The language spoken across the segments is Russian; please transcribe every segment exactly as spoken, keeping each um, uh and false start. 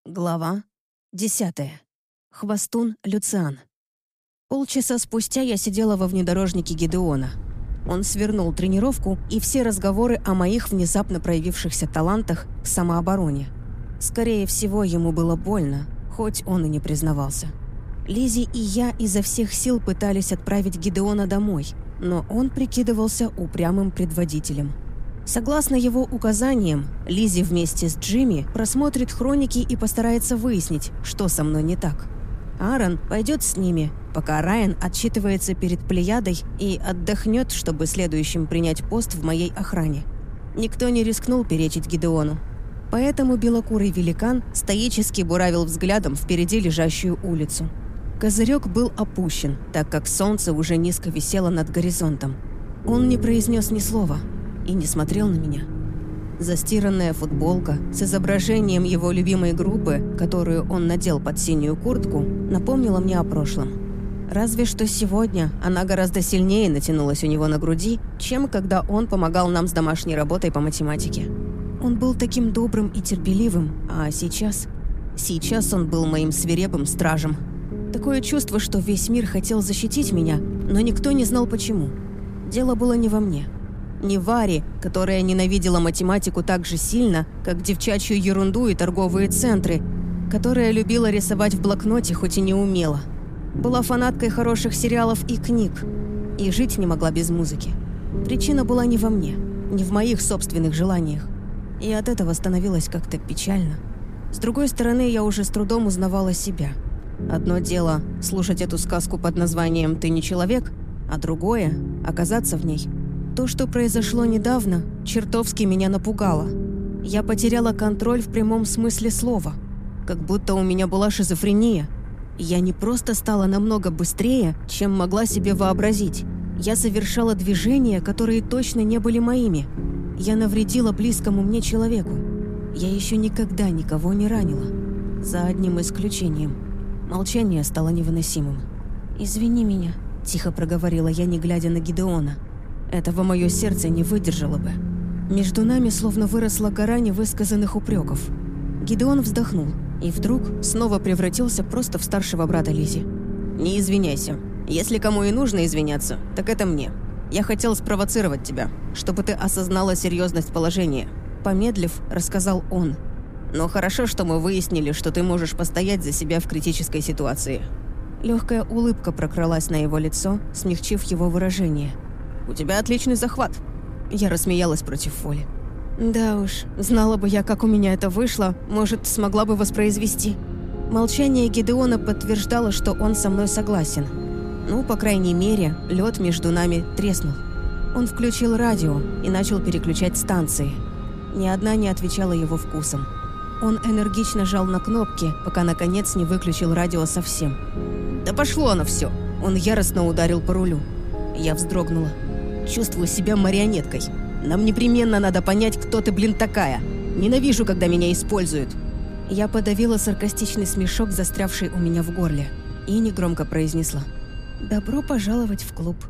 Глава десятая. Хвостун Люциан. Полчаса спустя я сидела во внедорожнике Гидеона. Он свернул тренировку и все разговоры о моих внезапно проявившихся талантах к самообороне. Скорее всего, ему было больно, хоть он и не признавался. Лизи и я изо всех сил пытались отправить Гидеона домой, но он прикидывался упрямым предводителем. Согласно его указаниям, Лизи вместе с Джимми просмотрит хроники и постарается выяснить, что со мной не так. Аарон пойдет с ними, пока Райан отчитывается перед Плеядой и отдохнет, чтобы следующим принять пост в моей охране. Никто не рискнул перечить Гидеону. Поэтому белокурый великан стоически буравил взглядом впереди лежащую улицу. Козырек был опущен, так как солнце уже низко висело над горизонтом. Он не произнес ни слова и не смотрел на меня. Застиранная футболка с изображением его любимой группы, которую он надел под синюю куртку, напомнила мне о прошлом. Разве что сегодня она гораздо сильнее натянулась у него на груди, чем когда он помогал нам с домашней работой по математике. Он был таким добрым и терпеливым, а сейчас... Сейчас он был моим свирепым стражем. Такое чувство, что весь мир хотел защитить меня, но никто не знал почему. Дело было не во мне. Не Варе, которая ненавидела математику так же сильно, как девчачью ерунду и торговые центры, которая любила рисовать в блокноте, хоть и не умела. Была фанаткой хороших сериалов и книг, и жить не могла без музыки. Причина была не во мне, не в моих собственных желаниях. И от этого становилось как-то печально. С другой стороны, я уже с трудом узнавала себя. Одно дело — слушать эту сказку под названием «Ты не человек», а другое — оказаться в ней. То, что произошло недавно, чертовски меня напугало. Я потеряла контроль в прямом смысле слова. Как будто у меня была шизофрения. Я не просто стала намного быстрее, чем могла себе вообразить. Я совершала движения, которые точно не были моими. Я навредила близкому мне человеку. Я еще никогда никого не ранила. За одним исключением. Молчание стало невыносимым. «Извини меня», — тихо проговорила я, не глядя на Гидеона. Этого мое сердце не выдержало бы. Между нами словно выросла гора невысказанных упреков. Гидеон вздохнул и вдруг снова превратился просто в старшего брата Лизи. «Не извиняйся. Если кому и нужно извиняться, так это мне. Я хотел спровоцировать тебя, чтобы ты осознала серьезность положения». Помедлив, рассказал он. «Но хорошо, что мы выяснили, что ты можешь постоять за себя в критической ситуации». Легкая улыбка прокралась на его лицо, смягчив его выражение. «У тебя отличный захват». Я рассмеялась против воли. «Да уж, знала бы я, как у меня это вышло, может, смогла бы воспроизвести». Молчание Гидеона подтверждало, что он со мной согласен. Ну, по крайней мере, лед между нами треснул. Он включил радио и начал переключать станции. Ни одна не отвечала его вкусом. Он энергично жал на кнопки, пока наконец не выключил радио совсем. «Да пошло оно все!» Он яростно ударил по рулю. Я вздрогнула. «Чувствую себя марионеткой. Нам непременно надо понять, кто ты, блин, такая. Ненавижу, когда меня используют». Я подавила саркастичный смешок, застрявший у меня в горле, и негромко произнесла: «Добро пожаловать в клуб».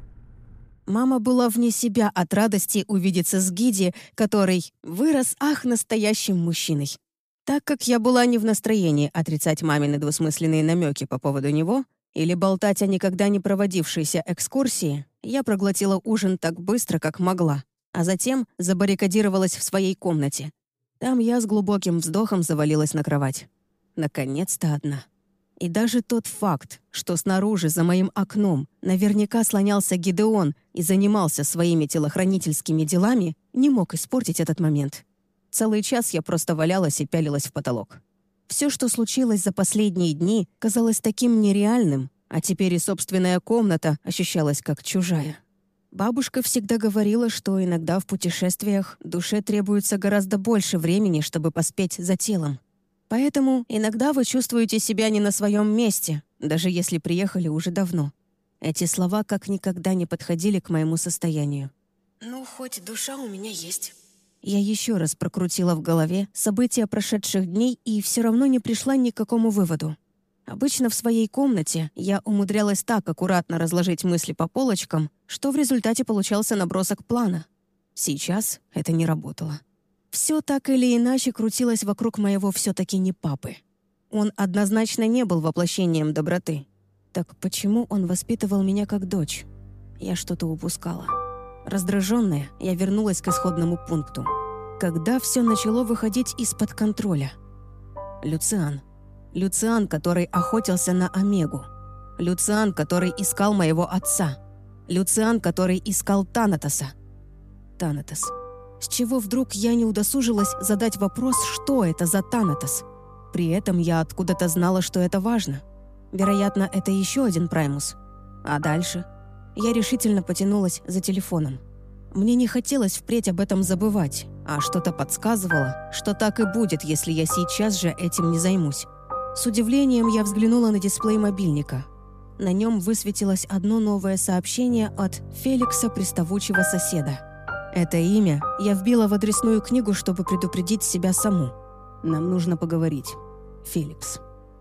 Мама была вне себя от радости увидеться с Гиди, который вырос, ах, настоящим мужчиной. Так как я была не в настроении отрицать мамины двусмысленные намеки по поводу него или болтать о никогда не проводившейся экскурсии, я проглотила ужин так быстро, как могла, а затем забаррикадировалась в своей комнате. Там я с глубоким вздохом завалилась на кровать. Наконец-то одна. И даже тот факт, что снаружи, за моим окном, наверняка слонялся Гидеон и занимался своими телохранительскими делами, не мог испортить этот момент. Целый час я просто валялась и пялилась в потолок. Все, что случилось за последние дни, казалось таким нереальным, а теперь и собственная комната ощущалась как чужая. Бабушка всегда говорила, что иногда в путешествиях душе требуется гораздо больше времени, чтобы поспеть за телом. Поэтому иногда вы чувствуете себя не на своем месте, даже если приехали уже давно. Эти слова как никогда не подходили к моему состоянию. «Ну, хоть душа у меня есть». Я еще раз прокрутила в голове события прошедших дней и все равно не пришла ни к какому выводу. Обычно в своей комнате я умудрялась так аккуратно разложить мысли по полочкам, что в результате получался набросок плана. Сейчас это не работало. Все так или иначе крутилось вокруг моего все-таки не папы. Он однозначно не был воплощением доброты. Так почему он воспитывал меня как дочь? Я что-то упускала. Раздраженная, я вернулась к исходному пункту. Когда все начало выходить из-под контроля? Люциан. Люциан, который охотился на Омегу. Люциан, который искал моего отца. Люциан, который искал Танатоса. Танатос. С чего вдруг я не удосужилась задать вопрос, что это за Танатос? При этом я откуда-то знала, что это важно. Вероятно, это еще один Праймус. А дальше? Я решительно потянулась за телефоном. Мне не хотелось впредь об этом забывать, а что-то подсказывало, что так и будет, если я сейчас же этим не займусь. С удивлением я взглянула на дисплей мобильника. На нем высветилось одно новое сообщение от Феликса, приставучего соседа. Это имя я вбила в адресную книгу, чтобы предупредить себя саму. Нам нужно поговорить. Феликс.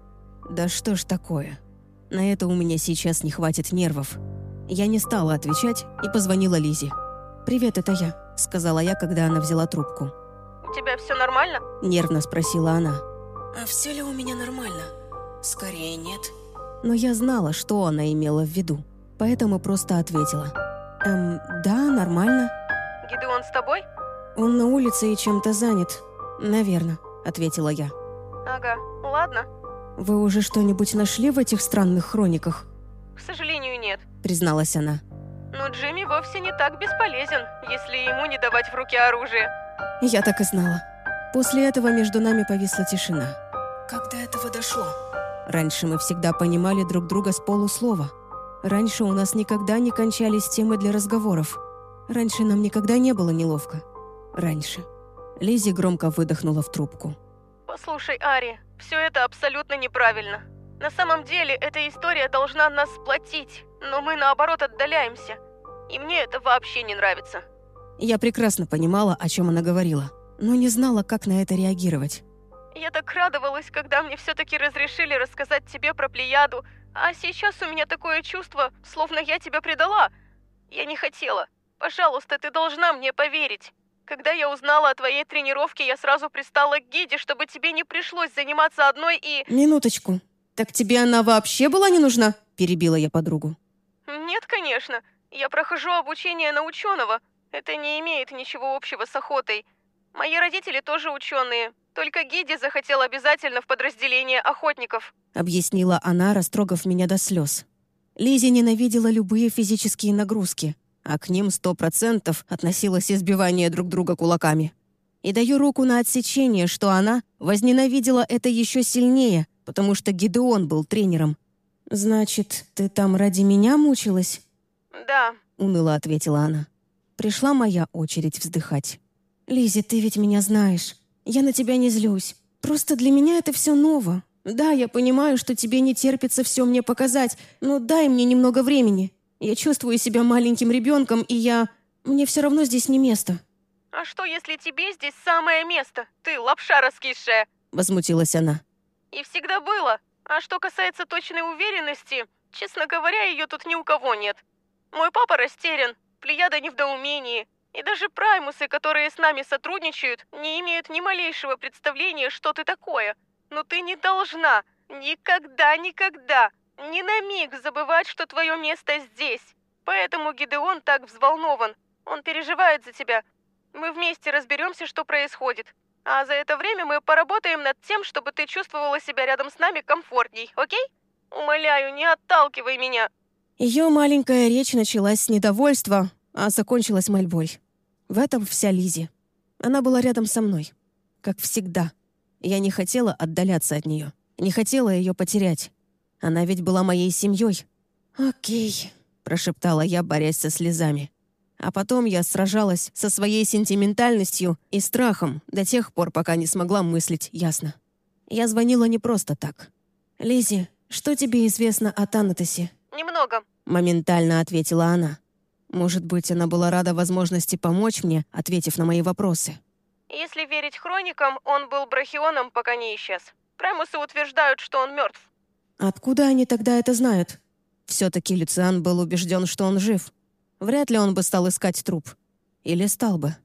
Да что ж такое? На это у меня сейчас не хватит нервов. Я не стала отвечать и позвонила Лизе. «Привет, это я», — сказала я, когда она взяла трубку. «У тебя все нормально?» — нервно спросила она. «А все ли у меня нормально? Скорее нет». Но я знала, что она имела в виду, поэтому просто ответила. «Эм, да, нормально». «Гидеон с тобой?» «Он на улице и чем-то занят. Наверное», — ответила я. «Ага, ладно». «Вы уже что-нибудь нашли в этих странных хрониках?» «К сожалению, нет», — призналась она. «Но Джимми вовсе не так бесполезен, если ему не давать в руки оружие». Я так и знала. После этого между нами повисла тишина. Как до этого дошло? Раньше мы всегда понимали друг друга с полуслова. Раньше у нас никогда не кончались темы для разговоров. Раньше нам никогда не было неловко. Раньше. Лиззи громко выдохнула в трубку. «Послушай, Ари, все это абсолютно неправильно. На самом деле, эта история должна нас сплотить, но мы, наоборот, отдаляемся. И мне это вообще не нравится». Я прекрасно понимала, о чем она говорила, но не знала, как на это реагировать. «Я так радовалась, когда мне все-таки разрешили рассказать тебе про Плеяду, а сейчас у меня такое чувство, словно я тебя предала. Я не хотела. Пожалуйста, ты должна мне поверить. Когда я узнала о твоей тренировке, я сразу пристала к гиде, чтобы тебе не пришлось заниматься одной и...» «Минуточку. Так тебе она вообще была не нужна?» – перебила я подругу. «Нет, конечно. Я прохожу обучение на ученого. Это не имеет ничего общего с охотой. Мои родители тоже ученые. Только Гиди захотел обязательно в подразделение охотников», — объяснила она, растрогав меня до слез. Лиззи ненавидела любые физические нагрузки, а к ним сто процентов относилось избивание друг друга кулаками. И даю руку на отсечение, что она возненавидела это еще сильнее, потому что Гидеон был тренером. «Значит, ты там ради меня мучилась?» «Да», — уныло ответила она. Пришла моя очередь вздыхать. «Лиззи, ты ведь меня знаешь. Я на тебя не злюсь. Просто для меня это все ново. Да, я понимаю, что тебе не терпится все мне показать, но дай мне немного времени. Я чувствую себя маленьким ребенком, и я... Мне все равно здесь не место». «А что, если тебе здесь самое место? Ты лапша раскисшая!» — возмутилась она. «И всегда было. А что касается точной уверенности, честно говоря, ее тут ни у кого нет. Мой папа растерян, Плеяда не в недоумении. И даже праймусы, которые с нами сотрудничают, не имеют ни малейшего представления, что ты такое. Но ты не должна, никогда, никогда, ни на миг забывать, что твое место здесь. Поэтому Гидеон так взволнован. Он переживает за тебя. Мы вместе разберемся, что происходит. А за это время мы поработаем над тем, чтобы ты чувствовала себя рядом с нами комфортней, окей? Умоляю, не отталкивай меня». Ее маленькая речь началась с недовольства, а закончилась мольбой. В этом вся Лиззи. Она была рядом со мной. Как всегда. Я не хотела отдаляться от нее. Не хотела ее потерять. Она ведь была моей семьей. «Окей», — прошептала я, борясь со слезами. А потом я сражалась со своей сентиментальностью и страхом до тех пор, пока не смогла мыслить ясно. Я звонила не просто так. «Лиззи, что тебе известно о Танатосе?» «Немного», — моментально ответила она. Может быть, она была рада возможности помочь мне, ответив на мои вопросы. «Если верить хроникам, он был брахионом, пока не исчез. Праймусы утверждают, что он мертв». «Откуда они тогда это знают?» Все-таки Люциан был убежден, что он жив. Вряд ли он бы стал искать труп. Или стал бы.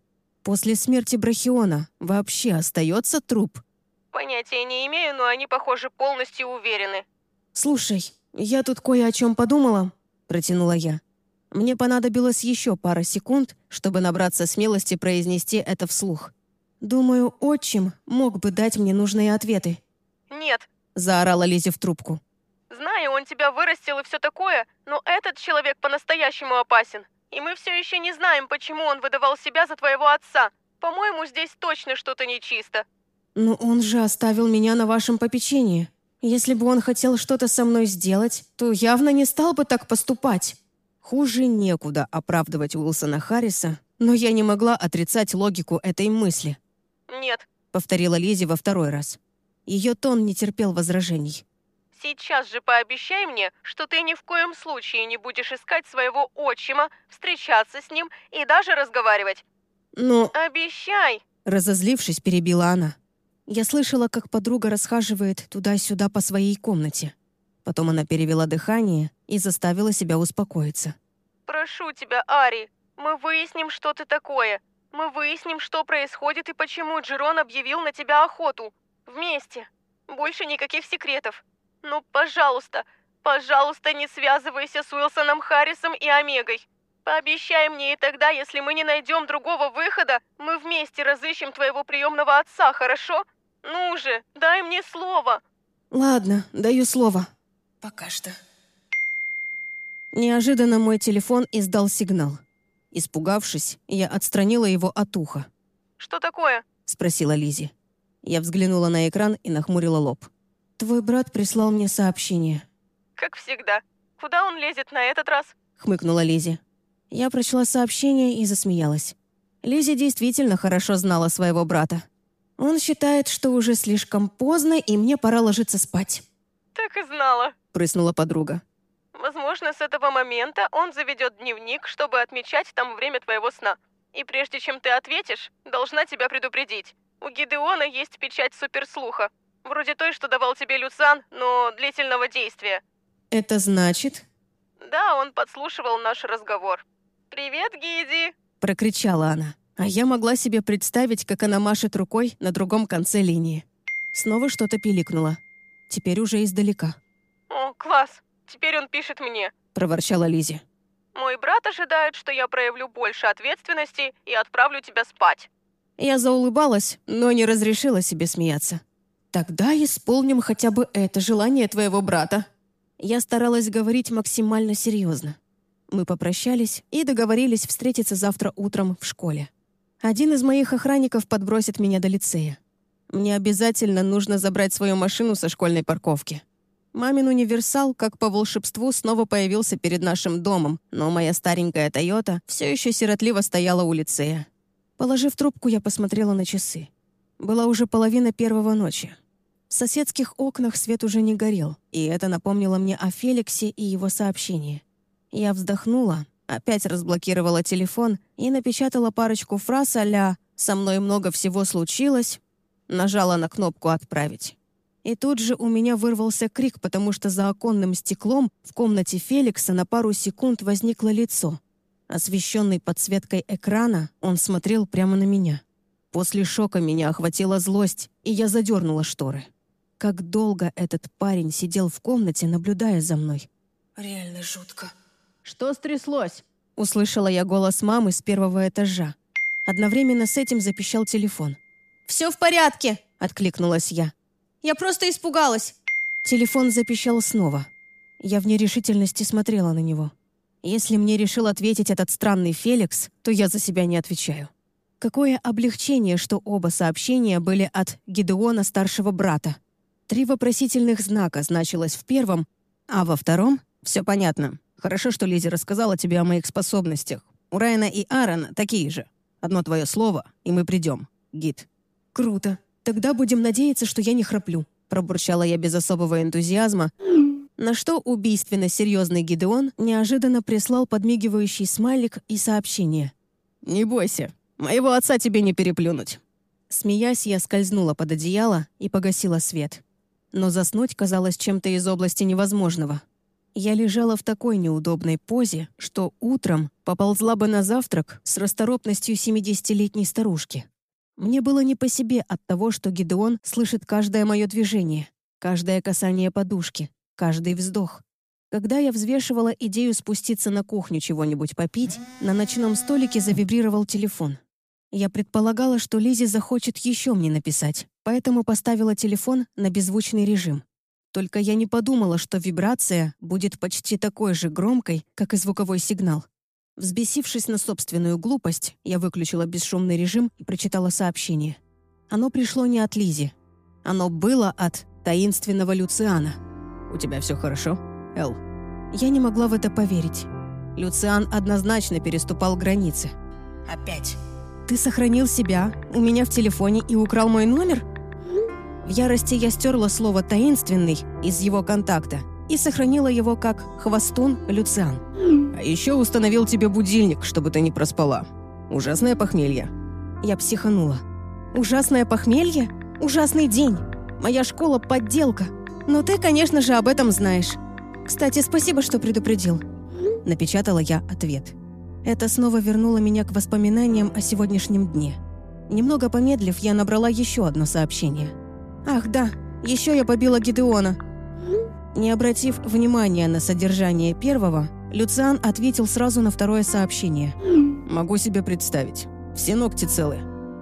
После смерти Брахиона вообще остается труп? Понятия не имею, но они, похоже, полностью уверены. «Слушай, я тут кое о чем подумала», — протянула я. Мне понадобилось еще пара секунд, чтобы набраться смелости произнести это вслух. «Думаю, отчим мог бы дать мне нужные ответы». «Нет», — заорала Лизи в трубку. «Знаю, он тебя вырастил и все такое, но этот человек по-настоящему опасен. И мы все еще не знаем, почему он выдавал себя за твоего отца. По-моему, здесь точно что-то нечисто». «Но он же оставил меня на вашем попечении. Если бы он хотел что-то со мной сделать, то явно не стал бы так поступать». Хуже некуда оправдывать Уилсона Харриса, но я не могла отрицать логику этой мысли. «Нет», — повторила Лизи во второй раз. Ее тон не терпел возражений. «Сейчас же пообещай мне, что ты ни в коем случае не будешь искать своего отчима, встречаться с ним и даже разговаривать». «Но...» «Обещай!» — разозлившись, перебила она. Я слышала, как подруга расхаживает туда-сюда по своей комнате. Потом она перевела дыхание и заставила себя успокоиться. «Прошу тебя, Ари, мы выясним, что ты такое. Мы выясним, что происходит и почему Джерон объявил на тебя охоту. Вместе. Больше никаких секретов. Ну, пожалуйста, пожалуйста, не связывайся с Уилсоном Харрисом и Омегой. Пообещай мне, и тогда, если мы не найдем другого выхода, мы вместе разыщем твоего приемного отца, хорошо? Ну же, дай мне слово». «Ладно, даю слово. Пока что». Неожиданно мой телефон издал сигнал. Испугавшись, я отстранила его от уха. «Что такое?» — спросила Лизи. Я взглянула на экран и нахмурила лоб. «Твой брат прислал мне сообщение». «Как всегда. Куда он лезет на этот раз?» — хмыкнула Лизи. Я прочла сообщение и засмеялась. Лизи действительно хорошо знала своего брата. Он считает, что уже слишком поздно, и мне пора ложиться спать. «Так и знала», — прыснула подруга. «Возможно, с этого момента он заведет дневник, чтобы отмечать там время твоего сна. И прежде чем ты ответишь, должна тебя предупредить. У Гидеона есть печать суперслуха. Вроде той, что давал тебе Люциан, но длительного действия». «Это значит...» «Да, он подслушивал наш разговор». «Привет, Гиди!» — прокричала она. А я могла себе представить, как она машет рукой на другом конце линии. Снова что-то пиликнуло. Теперь уже издалека. «О, класс! Теперь он пишет мне», — проворчала Лизи. «Мой брат ожидает, что я проявлю больше ответственности и отправлю тебя спать». Я заулыбалась, но не разрешила себе смеяться. «Тогда исполним хотя бы это желание твоего брата». Я старалась говорить максимально серьезно. Мы попрощались и договорились встретиться завтра утром в школе. Один из моих охранников подбросит меня до лицея. Мне обязательно нужно забрать свою машину со школьной парковки. Мамин универсал, как по волшебству, снова появился перед нашим домом, но моя старенькая «Тойота» все еще сиротливо стояла у лицея. Положив трубку, я посмотрела на часы. Была уже половина первого ночи. В соседских окнах свет уже не горел, и это напомнило мне о Феликсе и его сообщении. Я вздохнула, опять разблокировала телефон и напечатала парочку фраз а-ля «Со мной много всего случилось», нажала на кнопку «Отправить». И тут же у меня вырвался крик, потому что за оконным стеклом в комнате Феликса на пару секунд возникло лицо. Освещенный подсветкой экрана, он смотрел прямо на меня. После шока меня охватила злость, и я задернула шторы. Как долго этот парень сидел в комнате, наблюдая за мной. Реально жутко. «Что стряслось?» — услышала я голос мамы с первого этажа. Одновременно с этим запищал телефон. «Все в порядке!» — откликнулась я. «Я просто испугалась!» Телефон запищал снова. Я в нерешительности смотрела на него. Если мне решил ответить этот странный Феликс, то я за себя не отвечаю. Какое облегчение, что оба сообщения были от Гидеона старшего брата. Три вопросительных знака значилось в первом, а во втором — все понятно. Хорошо, что Лизи рассказала тебе о моих способностях. У Райана и Аарона такие же. Одно твое слово, и мы придем. Гид. Круто. Тогда будем надеяться, что я не храплю. Пробурчала я без особого энтузиазма, на что убийственно серьезный Гидеон неожиданно прислал подмигивающий смайлик и сообщение. «Не бойся, моего отца тебе не переплюнуть». Смеясь, я скользнула под одеяло и погасила свет. Но заснуть казалось чем-то из области невозможного. Я лежала в такой неудобной позе, что утром поползла бы на завтрак с расторопностью семидесятилетней старушки. Мне было не по себе от того, что Гидеон слышит каждое мое движение, каждое касание подушки, каждый вздох. Когда я взвешивала идею спуститься на кухню чего-нибудь попить, на ночном столике завибрировал телефон. Я предполагала, что Лизи захочет еще мне написать, поэтому поставила телефон на беззвучный режим. Только я не подумала, что вибрация будет почти такой же громкой, как и звуковой сигнал. Взбесившись на собственную глупость, я выключила бесшумный режим и прочитала сообщение. Оно пришло не от Лизи. Оно было от таинственного Люциана. «У тебя все хорошо, Эл?» Я не могла в это поверить. Люциан однозначно переступал границы. «Опять. Ты сохранил себя у меня в телефоне и украл мой номер?» В ярости я стерла слово «таинственный» из его контакта и сохранила его как «хвостун Люциан». «А еще установил тебе будильник, чтобы ты не проспала. Ужасное похмелье». Я психанула. «Ужасное похмелье? Ужасный день. Моя школа — подделка. Но ты, конечно же, об этом знаешь. Кстати, спасибо, что предупредил». Напечатала я ответ. Это снова вернуло меня к воспоминаниям о сегодняшнем дне. Немного помедлив, я набрала еще одно сообщение. «Ах, да, еще я побила Гидеона». Не обратив внимания на содержание первого, Люциан ответил сразу на второе сообщение. «Могу себе представить. Все ногти целы».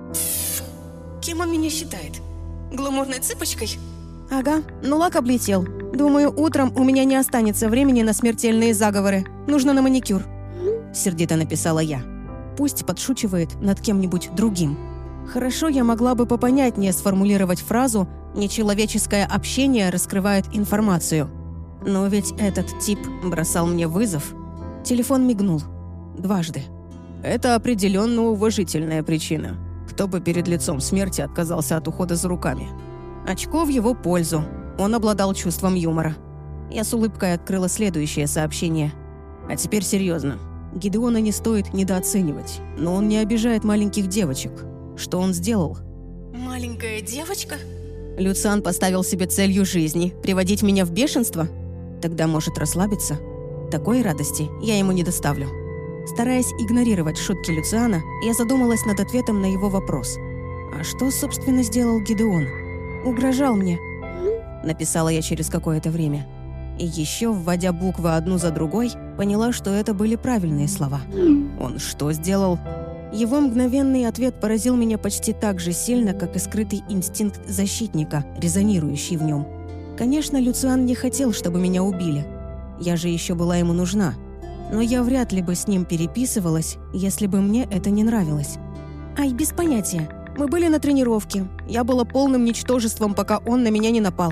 Кем он меня считает? Гламурной цыпочкой? Ага, ну лак облетел. Думаю, утром у меня не останется времени на смертельные заговоры. Нужно на маникюр. Сердито написала я. Пусть подшучивает над кем-нибудь другим. Хорошо, я могла бы попонятнее сформулировать фразу «нечеловеческое общение раскрывает информацию». Но ведь этот тип бросал мне вызов. Телефон мигнул. Дважды. Это определенно уважительная причина. Кто бы перед лицом смерти отказался от ухода за руками? Очко в его пользу. Он обладал чувством юмора. Я с улыбкой открыла следующее сообщение. А теперь серьезно. Гидеона не стоит недооценивать. Но он не обижает маленьких девочек. Что он сделал? Маленькая девочка? Люциан поставил себе целью жизни приводить меня в бешенство? Тогда может расслабиться. Такой радости я ему не доставлю. Стараясь игнорировать шутки Люциана, я задумалась над ответом на его вопрос. А что, собственно, сделал Гидеон? Угрожал мне. Написала я через какое-то время. И еще, вводя буквы одну за другой, поняла, что это были правильные слова. Он что сделал? Его мгновенный ответ поразил меня почти так же сильно, как и скрытый инстинкт защитника, резонирующий в нем. Конечно, Люциан не хотел, чтобы меня убили. Я же еще была ему нужна. Но я вряд ли бы с ним переписывалась, если бы мне это не нравилось. Ай, без понятия. Мы были на тренировке. Я была полным ничтожеством, пока он на меня не напал.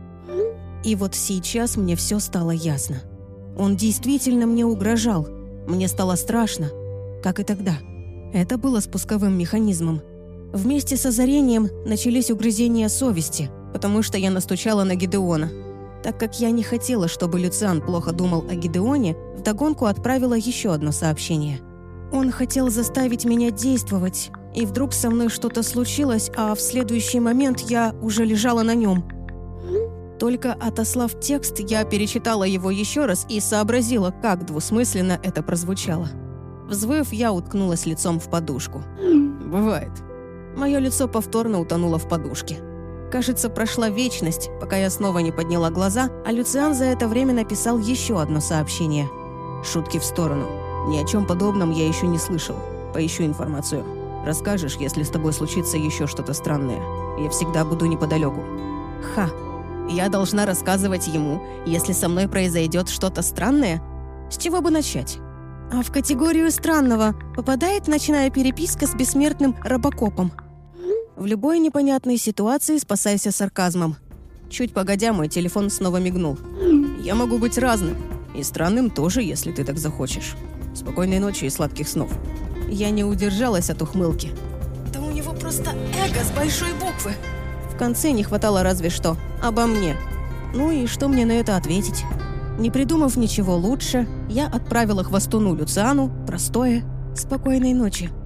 И вот сейчас мне все стало ясно. Он действительно мне угрожал. Мне стало страшно, как и тогда. Это было спусковым механизмом. Вместе с озарением начались угрызения совести, потому что я настучала на Гидеона. Так как я не хотела, чтобы Люциан плохо думал о Гидеоне, вдогонку отправила еще одно сообщение. Он хотел заставить меня действовать, и вдруг со мной что-то случилось, а в следующий момент я уже лежала на нем. Только отослав текст, я перечитала его еще раз и сообразила, как двусмысленно это прозвучало. Взвыв, я уткнулась лицом в подушку. Бывает. Мое лицо повторно утонуло в подушке. Кажется, прошла вечность, пока я снова не подняла глаза, а Люциан за это время написал еще одно сообщение. Шутки в сторону. Ни о чем подобном я еще не слышал. Поищу информацию. Расскажешь, если с тобой случится еще что-то странное. Я всегда буду неподалеку. Ха. Я должна рассказывать ему, если со мной произойдет что-то странное? С чего бы начать? А в категорию странного попадает ночная переписка с бессмертным робокопом. В любой непонятной ситуации спасайся сарказмом. Чуть погодя, мой телефон снова мигнул. Я могу быть разным. И странным тоже, если ты так захочешь. Спокойной ночи и сладких снов. Я не удержалась от ухмылки. Да у него просто эго с большой буквы. В конце не хватало разве что обо мне. Ну и что мне на это ответить? Не придумав ничего лучше, я отправила хвостуну Люциану простое «спокойной ночи».